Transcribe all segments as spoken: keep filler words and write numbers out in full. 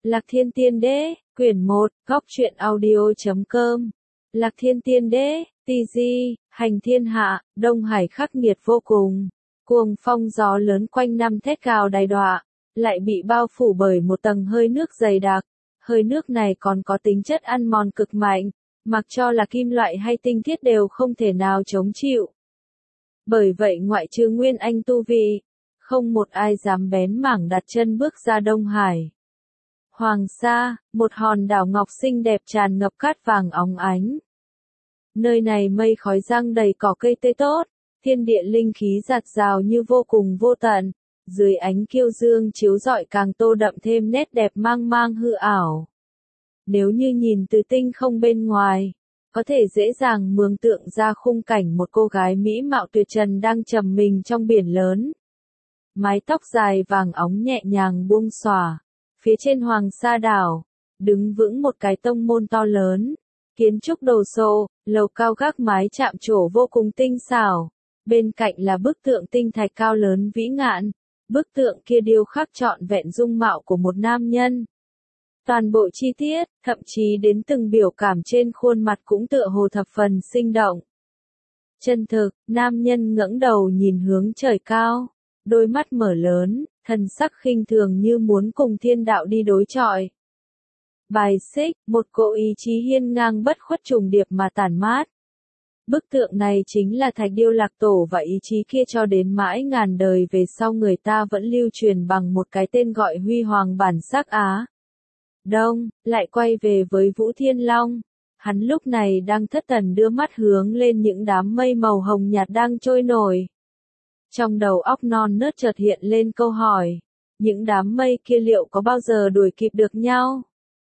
Lạc Thiên Tiên Đế, quyển một, góc truyện audio.com. Lạc Thiên Tiên Đế, ti gi, hành thiên hạ, Đông Hải khắc nghiệt vô cùng. Cuồng phong gió lớn quanh năm thét gào đày đọa, lại bị bao phủ bởi một tầng hơi nước dày đặc. Hơi nước này còn có tính chất ăn mòn cực mạnh, mặc cho là kim loại hay tinh thiết đều không thể nào chống chịu. Bởi vậy ngoại trừ Nguyên Anh tu vi, không một ai dám bén mảng đặt chân bước ra Đông Hải. Hoàng Sa, một hòn đảo ngọc xinh đẹp tràn ngập cát vàng óng ánh. Nơi này mây khói giăng đầy cỏ cây tươi tốt, thiên địa linh khí dạt dào như vô cùng vô tận, dưới ánh kiêu dương chiếu rọi càng tô đậm thêm nét đẹp mang mang hư ảo. Nếu như nhìn từ tinh không bên ngoài, có thể dễ dàng mường tượng ra khung cảnh một cô gái mỹ mạo tuyệt trần đang trầm mình trong biển lớn. Mái tóc dài vàng óng nhẹ nhàng buông xõa. Phía trên Hoàng Sa đảo, đứng vững một cái tông môn to lớn, kiến trúc đồ sộ, lầu cao gác mái chạm trổ vô cùng tinh xảo. Bên cạnh là bức tượng tinh thạch cao lớn vĩ ngạn, bức tượng kia điêu khắc trọn vẹn dung mạo của một nam nhân. Toàn bộ chi tiết, thậm chí đến từng biểu cảm trên khuôn mặt cũng tựa hồ thập phần sinh động. Chân thực, nam nhân ngẩng đầu nhìn hướng trời cao, đôi mắt mở lớn, thần sắc khinh thường như muốn cùng thiên đạo đi đối chọi. Bài xích, một cỗ ý chí hiên ngang bất khuất trùng điệp mà tản mát. Bức tượng này chính là Thạch Điêu Lạc Tổ và ý chí kia cho đến mãi ngàn đời về sau người ta vẫn lưu truyền bằng một cái tên gọi huy hoàng bản sắc Á. Đông, lại quay về với Vũ Thiên Long. Hắn lúc này đang thất thần đưa mắt hướng lên những đám mây màu hồng nhạt đang trôi nổi. Trong đầu óc non nớt chợt hiện lên câu hỏi, những đám mây kia liệu có bao giờ đuổi kịp được nhau?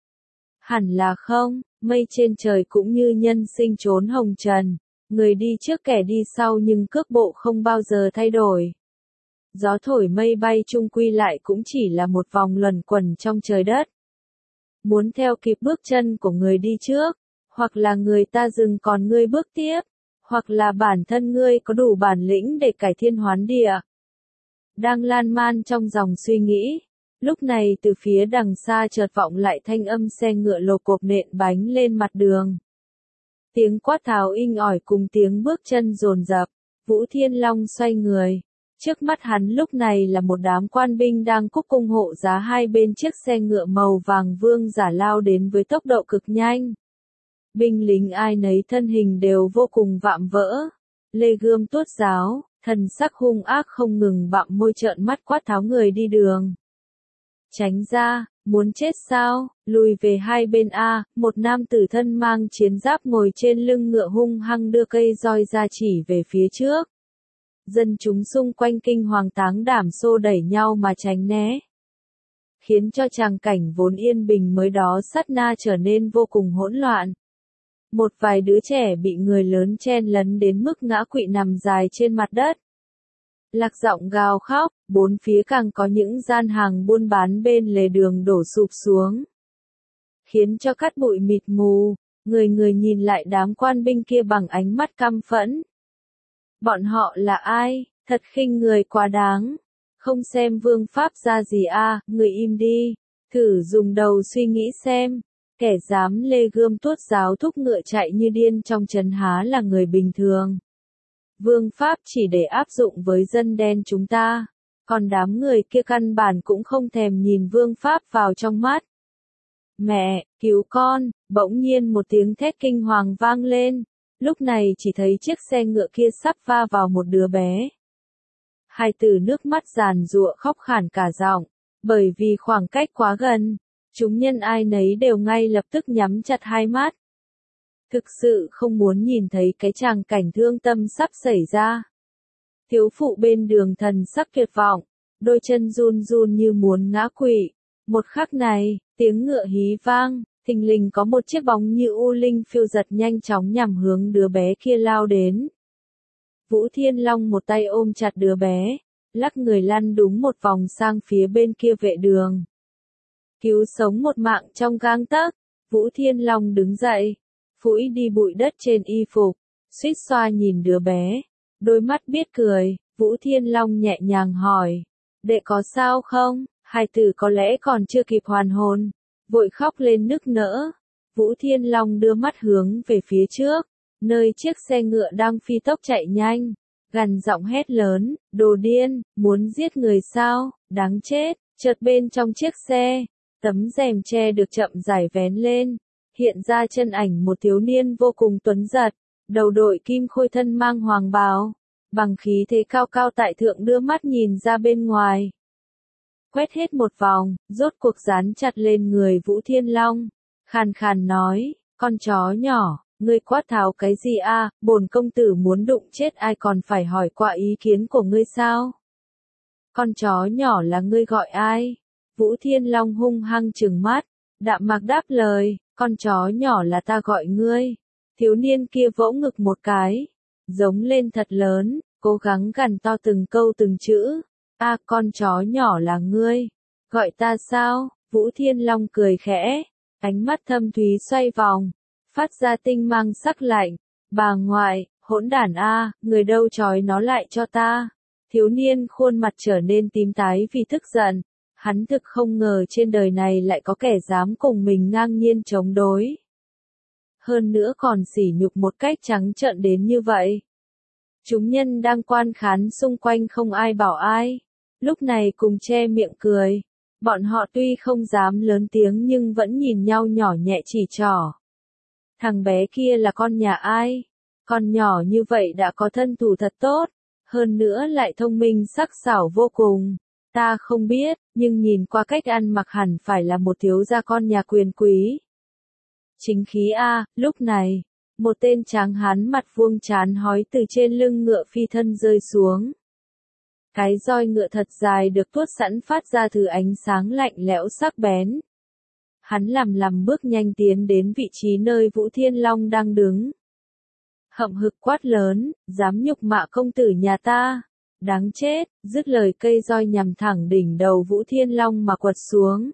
Hẳn là không, mây trên trời cũng như nhân sinh trốn hồng trần, người đi trước kẻ đi sau nhưng cước bộ không bao giờ thay đổi. Gió thổi mây bay chung quy lại cũng chỉ là một vòng luẩn quẩn trong trời đất. Muốn theo kịp bước chân của người đi trước, hoặc là người ta dừng còn ngươi bước tiếp, hoặc là bản thân ngươi có đủ bản lĩnh để cải thiên hoán địa. Đang lan man trong dòng suy nghĩ, lúc này từ phía đằng xa chợt vọng lại thanh âm xe ngựa lộp cộp nện bánh lên mặt đường. Tiếng quát tháo inh ỏi cùng tiếng bước chân dồn dập, Vũ Thiên Long xoay người. Trước mắt hắn lúc này là một đám quan binh đang cúc cung hộ giá hai bên chiếc xe ngựa màu vàng vương giả lao đến với tốc độ cực nhanh. Binh lính ai nấy thân hình đều vô cùng vạm vỡ, lê gươm tuốt giáo, thần sắc hung ác không ngừng bặm môi trợn mắt quát tháo người đi đường. Tránh ra, muốn chết sao, lùi về hai bên a, một nam tử thân mang chiến giáp ngồi trên lưng ngựa hung hăng đưa cây roi ra chỉ về phía trước. Dân chúng xung quanh kinh hoàng táng đảm xô đẩy nhau mà tránh né, khiến cho tràng cảnh vốn yên bình mới đó sát na trở nên vô cùng hỗn loạn. Một vài đứa trẻ bị người lớn chen lấn đến mức ngã quỵ nằm dài trên mặt đất. Lạc giọng gào khóc, bốn phía càng có những gian hàng buôn bán bên lề đường đổ sụp xuống, khiến cho cát bụi mịt mù, người người nhìn lại đám quan binh kia bằng ánh mắt căm phẫn. Bọn họ là ai, thật khinh người quá đáng, không xem vương pháp ra gì a, à, người im đi, thử dùng đầu suy nghĩ xem. Kẻ dám lê gươm tuốt giáo thúc ngựa chạy như điên trong trấn há là người bình thường. Vương pháp chỉ để áp dụng với dân đen chúng ta, còn đám người kia căn bản cũng không thèm nhìn vương pháp vào trong mắt. Mẹ, cứu con, bỗng nhiên một tiếng thét kinh hoàng vang lên, lúc này chỉ thấy chiếc xe ngựa kia sắp va vào một đứa bé. Hai tử nước mắt giàn giụa khóc khản cả giọng, bởi vì khoảng cách quá gần. Chúng nhân ai nấy đều ngay lập tức nhắm chặt hai mắt. Thực sự không muốn nhìn thấy cái tràng cảnh thương tâm sắp xảy ra. Thiếu phụ bên đường thần sắc tuyệt vọng, đôi chân run run như muốn ngã quỵ. Một khắc này, tiếng ngựa hí vang, thình lình có một chiếc bóng như u linh phiêu giật nhanh chóng nhằm hướng đứa bé kia lao đến. Vũ Thiên Long một tay ôm chặt đứa bé, lắc người lăn đúng một vòng sang phía bên kia vệ đường. Cứu sống một mạng trong gang tấc, Vũ Thiên Long đứng dậy, phủi đi bụi đất trên y phục, suýt xoa nhìn đứa bé, đôi mắt biết cười, Vũ Thiên Long nhẹ nhàng hỏi, đệ có sao không, hài tử có lẽ còn chưa kịp hoàn hồn, vội khóc lên nức nở. Vũ Thiên Long đưa mắt hướng về phía trước, nơi chiếc xe ngựa đang phi tốc chạy nhanh, gằn giọng hét lớn, đồ điên, muốn giết người sao, đáng chết. Chợt bên trong chiếc xe, tấm rèm che được chậm rãi vén lên, hiện ra chân ảnh một thiếu niên vô cùng tuấn giật, đầu đội kim khôi thân mang hoàng bào, bằng khí thế cao cao tại thượng đưa mắt nhìn ra bên ngoài. Quét hết một vòng, rốt cuộc dán chặt lên người Vũ Thiên Long, khàn khàn nói, con chó nhỏ, ngươi quát tháo cái gì a? Bổn công tử muốn đụng chết ai còn phải hỏi qua ý kiến của ngươi sao? Con chó nhỏ là ngươi gọi ai? Vũ Thiên Long hung hăng trừng mắt, đạm mạc đáp lời, con chó nhỏ là ta gọi ngươi. Thiếu niên kia vỗ ngực một cái, giống lên thật lớn, cố gắng gằn to từng câu từng chữ. A, con chó nhỏ là ngươi, gọi ta sao? Vũ Thiên Long cười khẽ, ánh mắt thâm thúy xoay vòng, phát ra tinh mang sắc lạnh. Bà ngoại, hỗn đản a, người đâu trói nó lại cho ta. Thiếu niên khuôn mặt trở nên tím tái vì tức giận, hắn thực không ngờ trên đời này lại có kẻ dám cùng mình ngang nhiên chống đối. Hơn nữa còn sỉ nhục một cách trắng trợn đến như vậy. Chúng nhân đang quan khán xung quanh không ai bảo ai, lúc này cùng che miệng cười. Bọn họ tuy không dám lớn tiếng nhưng vẫn nhìn nhau nhỏ nhẹ chỉ trỏ. Thằng bé kia là con nhà ai? Con nhỏ như vậy đã có thân thủ thật tốt, hơn nữa lại thông minh sắc sảo vô cùng. Ta không biết, nhưng nhìn qua cách ăn mặc hẳn phải là một thiếu gia con nhà quyền quý. Chính khí a, lúc này, một tên tráng hán mặt vuông trán hói từ trên lưng ngựa phi thân rơi xuống. Cái roi ngựa thật dài được tuốt sẵn phát ra thứ ánh sáng lạnh lẽo sắc bén. Hắn lằm lằm bước nhanh tiến đến vị trí nơi Vũ Thiên Long đang đứng. Hậm hực quát lớn, dám nhục mạ công tử nhà ta, đáng chết, dứt lời cây roi nhằm thẳng đỉnh đầu Vũ Thiên Long mà quật xuống.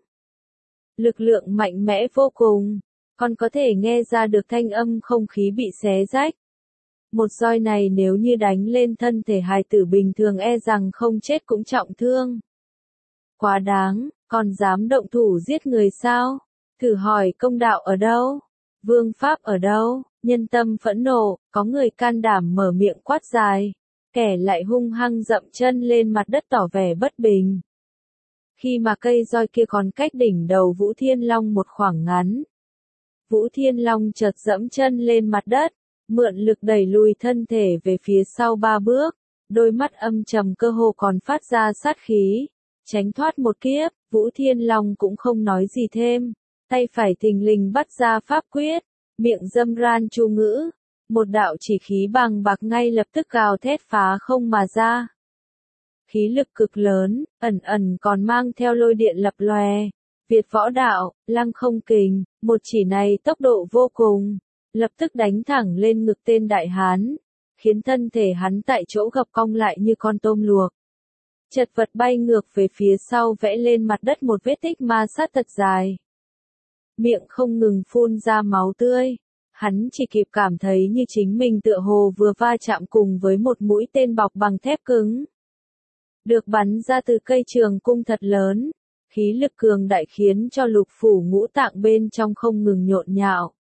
Lực lượng mạnh mẽ vô cùng, còn có thể nghe ra được thanh âm không khí bị xé rách. Một roi này nếu như đánh lên thân thể hài tử bình thường e rằng không chết cũng trọng thương. Quá đáng, còn dám động thủ giết người sao? Thử hỏi công đạo ở đâu? Vương pháp ở đâu? Nhân tâm phẫn nộ, có người can đảm mở miệng quát dài, kẻ lại hung hăng dậm chân lên mặt đất tỏ vẻ bất bình. Khi mà cây roi kia còn cách đỉnh đầu Vũ Thiên Long một khoảng ngắn, Vũ Thiên Long chợt dẫm chân lên mặt đất, mượn lực đẩy lùi thân thể về phía sau ba bước, đôi mắt âm trầm cơ hồ còn phát ra sát khí, tránh thoát một kiếp. Vũ Thiên Long cũng không nói gì thêm, tay phải thình lình bắt ra pháp quyết, miệng dâm ran chú ngữ, một đạo chỉ khí bằng bạc ngay lập tức gào thét phá không mà ra. Khí lực cực lớn, ẩn ẩn còn mang theo lôi điện lập lòe. Việt võ đạo, lăng không kình, một chỉ này tốc độ vô cùng, lập tức đánh thẳng lên ngực tên đại hán, khiến thân thể hắn tại chỗ gập cong lại như con tôm luộc. Chật vật bay ngược về phía sau vẽ lên mặt đất một vết tích ma sát thật dài. Miệng không ngừng phun ra máu tươi, hắn chỉ kịp cảm thấy như chính mình tựa hồ vừa va chạm cùng với một mũi tên bọc bằng thép cứng. Được bắn ra từ cây trường cung thật lớn, khí lực cường đại khiến cho lục phủ ngũ tạng bên trong không ngừng nhộn nhạo.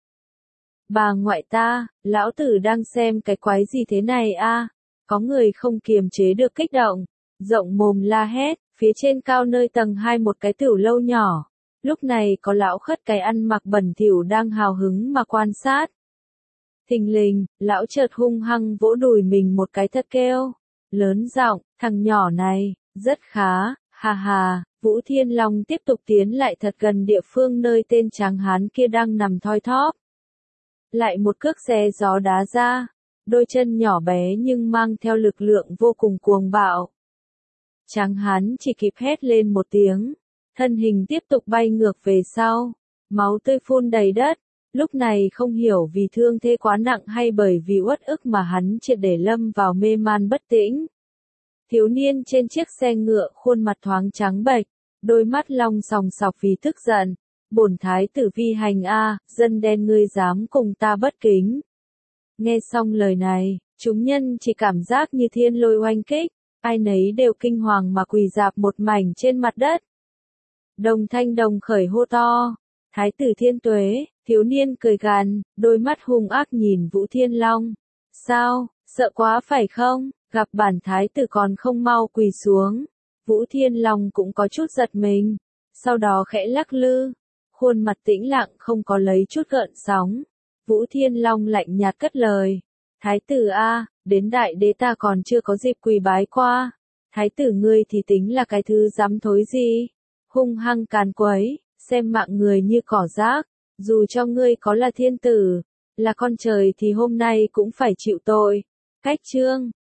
Bà ngoại ta, lão tử đang xem cái quái gì thế này a? Có người không kiềm chế được kích động, rộng mồm la hét, phía trên cao nơi tầng hai một cái tiểu lâu nhỏ. Lúc này có lão khất cái ăn mặc bẩn thỉu đang hào hứng mà quan sát. Thình lình, lão chợt hung hăng vỗ đùi mình một cái thật kêu, lớn giọng, thằng nhỏ này, rất khá, ha ha. Vũ Thiên Long tiếp tục tiến lại thật gần địa phương nơi tên tráng hán kia đang nằm thoi thóp. Lại một cước xé gió đá ra, đôi chân nhỏ bé nhưng mang theo lực lượng vô cùng cuồng bạo. Tráng hán chỉ kịp hét lên một tiếng, thân hình tiếp tục bay ngược về sau, máu tươi phun đầy đất. Lúc này không hiểu vì thương thế quá nặng hay bởi vì uất ức mà hắn triệt để lâm vào mê man bất tĩnh. Thiếu niên trên chiếc xe ngựa khuôn mặt thoáng trắng bệch, đôi mắt long sòng sọc vì tức giận. Bổn thái tử vi hành a, dân đen ngươi dám cùng ta bất kính. Nghe xong lời này, chúng nhân chỉ cảm giác như thiên lôi oanh kích, ai nấy đều kinh hoàng mà quỳ rạp một mảnh trên mặt đất. Đồng thanh đồng khởi hô to, Thái tử Thiên Tuế, thiếu niên cười gằn, đôi mắt hung ác nhìn Vũ Thiên Long. Sao, sợ quá phải không, gặp bản thái tử còn không mau quỳ xuống. Vũ Thiên Long cũng có chút giật mình, sau đó khẽ lắc lư, khuôn mặt tĩnh lặng không có lấy chút gợn sóng. Vũ Thiên Long lạnh nhạt cất lời, thái tử a, đến đại đế ta còn chưa có dịp quỳ bái qua. Thái tử ngươi thì tính là cái thứ dám thối gì, hung hăng càn quấy, xem mạng người như cỏ rác, dù cho ngươi có là thiên tử, là con trời thì hôm nay cũng phải chịu tội. Cách chương